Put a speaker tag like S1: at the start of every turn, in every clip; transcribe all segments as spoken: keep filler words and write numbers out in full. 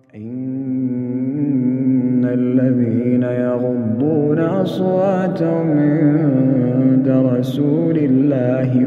S1: إن الذين يغضون أصواتهم عند رسول الله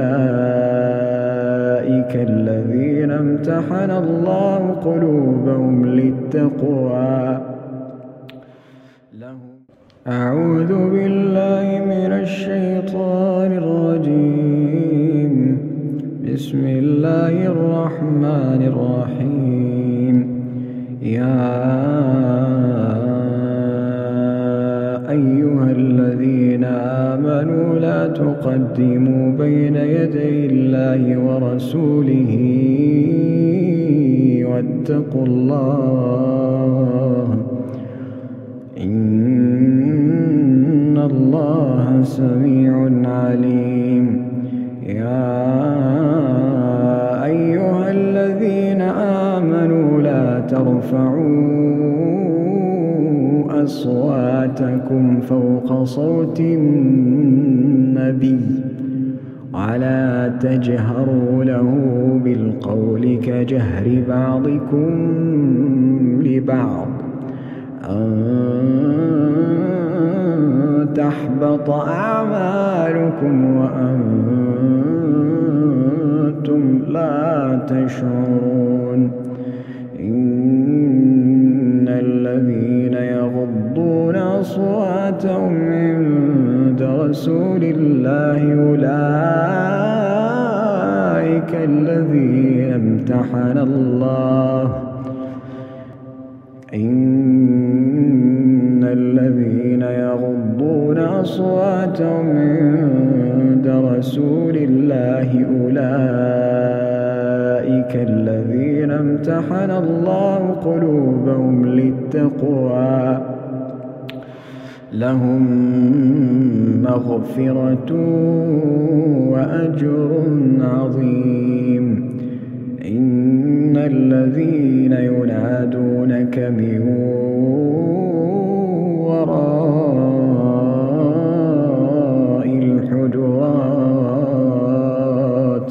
S1: أولئك الذين امتحن الله قلوبهم للتقوى. أعوذ بالله من الشيطان الرجيم. بسم الله الرحمن الرحيم. يا أيها الذين آمنوا لا تقدموا بين يدي الله ورسوله واتقوا الله إن الله سميع عليم. يا أيها الذين آمنوا لا ترفعوا أصواتكم فوق صوت النبي ولا تجهروا له بالقول كجهر بعضكم لبعض أن تحبط أعمالكم وأنتم لا تشعرون. إن الذين يغضون أصواتهم عند رسول الله أولئك الذين امتحن الله إن الذين يغضون أصواتهم عند رسول الله أولئك الذين امتحن الله قلوبهم للتقوى لهم مغفرة وأجر عظيم. إن الذين ينادونك من وراء الحجرات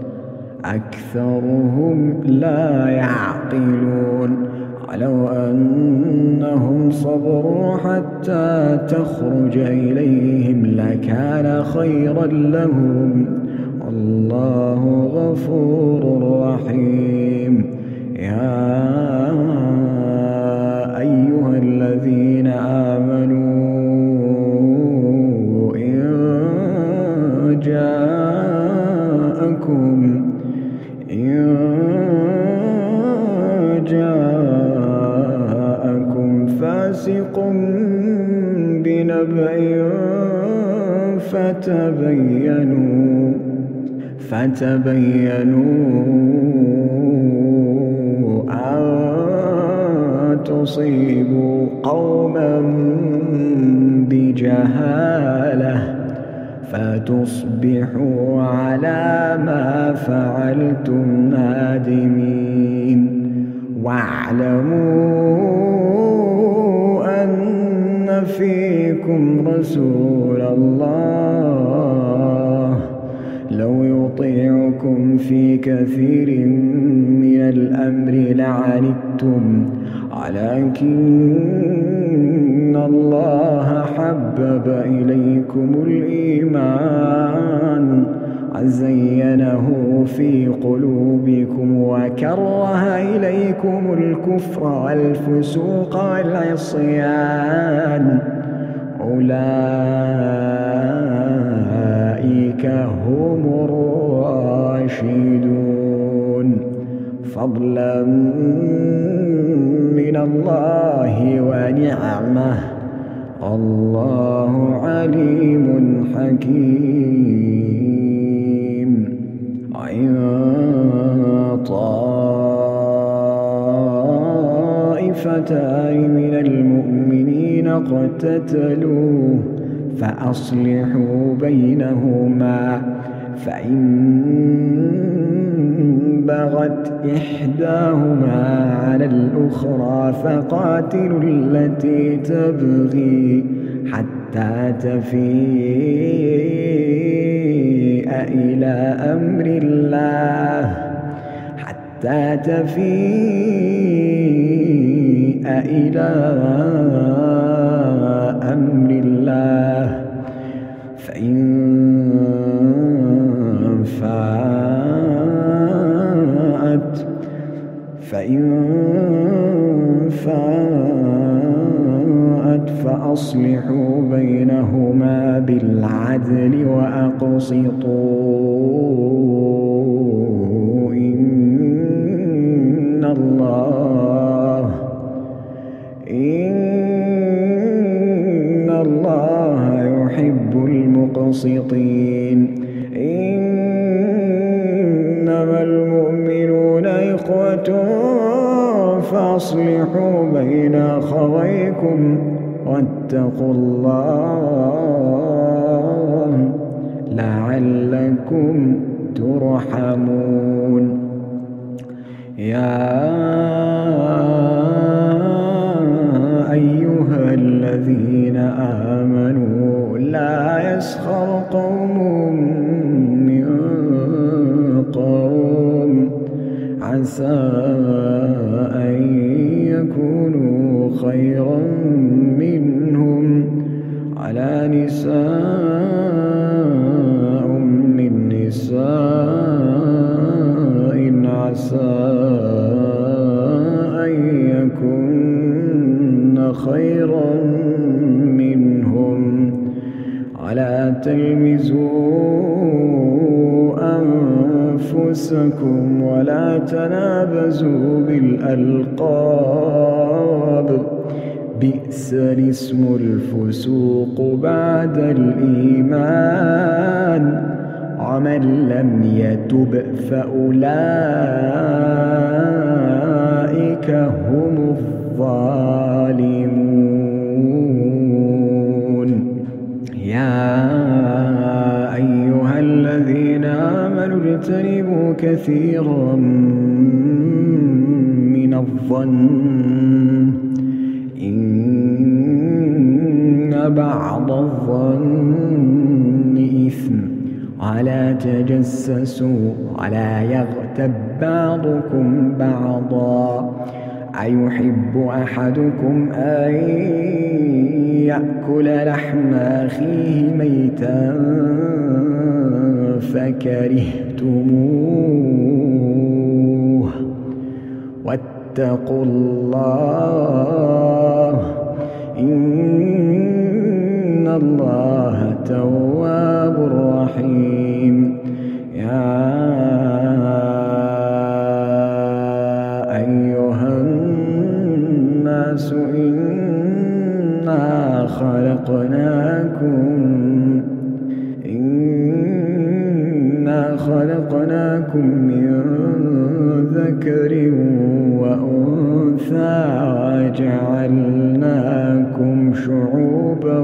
S1: أكثرهم لا يعقلون. ولو أنهم صبروا حتى تخرج إليهم لكان خيرا لهم والله غفور رحيم. يا أيها الذين آمنوا إن جاءكم إن جاءكم فاسق بنبأ فتبينوا فتبينوا أن تصيبوا قوما بجهالة فتصبحوا على ما فعلتم نادمين. واعلموا أن فيكم رسول الله لو يطيعكم في كثير من الأمر لعنتم ولكن الله حبب إليكم الإيمان وزينه في قلوبكم وكره إليكم الكفر والفسوق والعصيان أولئك هم الراشدون فضلا من الله ونعمه الله عليم حكيم. وإن طائفتان من المؤمنين اقتتلوا فأصلحوا بينهما فإن بغت إحداهما على الأخرى فقاتلوا التي تبغي حتى تفيء إلى أمر الله حتى تفيء إلى أمر الله فإن فاءت فإن فاءت فأصلحوا بينهما بالعدل وأقسطوا إن الله إن الله يحب المقسطين. إنما المؤمنون إخوة فأصلحوا بين أخويكم واتقوا الله لعلكم ترحمون. يا أيها الذين آمنوا لا يسخر قوم من قوم عسى أن يكونوا خيرا منهم على نساء من نساء عسى أن يكن خيرا منهم ولا تلمزوا أنفسكم ولا تنابزوا بالألقاب بئس الاسم الفسوق بعد الإيمان ومن لم يتب فأولئك هم الظالمون. يا أيها الذين آمنوا اجتنبوا كثيرا من الظن إن بعض الظن إثم ولا تجسسوا ولا يغتب بعضكم بعضا أيحب أحدكم أن يأكل لحم أخيه ميتا فكرهتموه واتقوا الله إن الله تواب رحيم. يا أيها الناس إنا خلقناكم إنا خلقناكم من ذكر وأنثى وجعلناكم شعوبا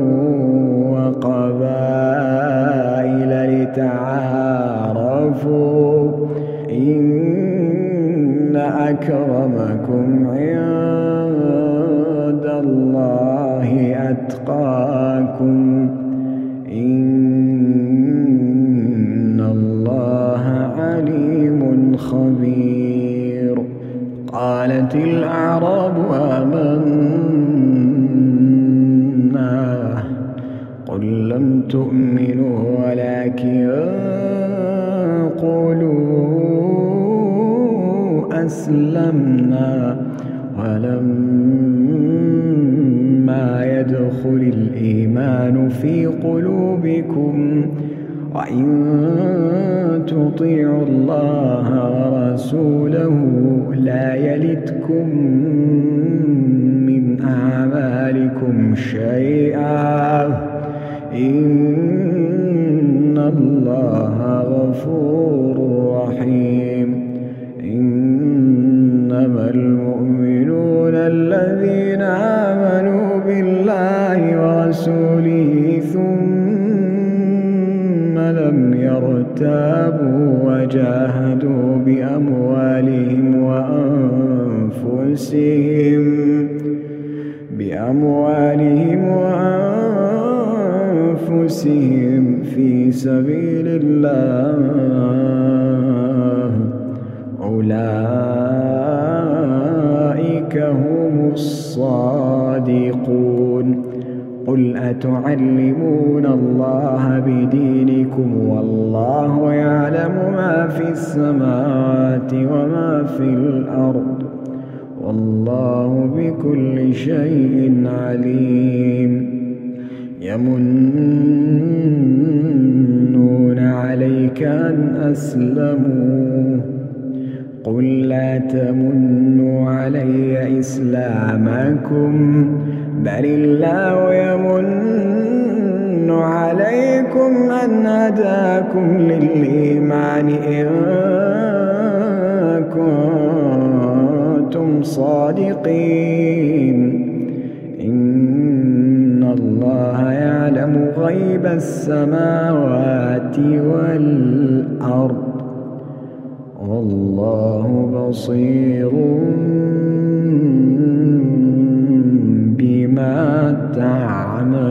S1: وقبائل لتعارفوا إن أكرمكم عند الله أتقاكم إن الله عليم خبير. قالت الأعراب آمنا قل لم تؤمنوا ولكن قولوا أسلمنا ولما يدخل الإيمان في قلوبكم وإن تطيعوا الله ورسوله لا يلتكم من أعمالكم شيئا إن الله غفور رحيم. إنما المؤمنون الذين آمنوا بالله ورسوله ثم لم يرتابوا وجاهدوا بأموالهم وأنفسهم بأموالهم وأنفسهم في سبيل الله أولئك أولئك هم الصادقون. قل أتعلمون الله بدينكم والله يعلم ما في السماوات وما في الأرض والله بكل شيء عليم. يمنون عليك أن أسلموا قل لا تمنوا علي إسلامكم بل الله يمن عليكم أن هداكم للإيمان إن كنتم صادقين. إن الله يعلم غيب السماوات والأرض والله بصير بما تعملون.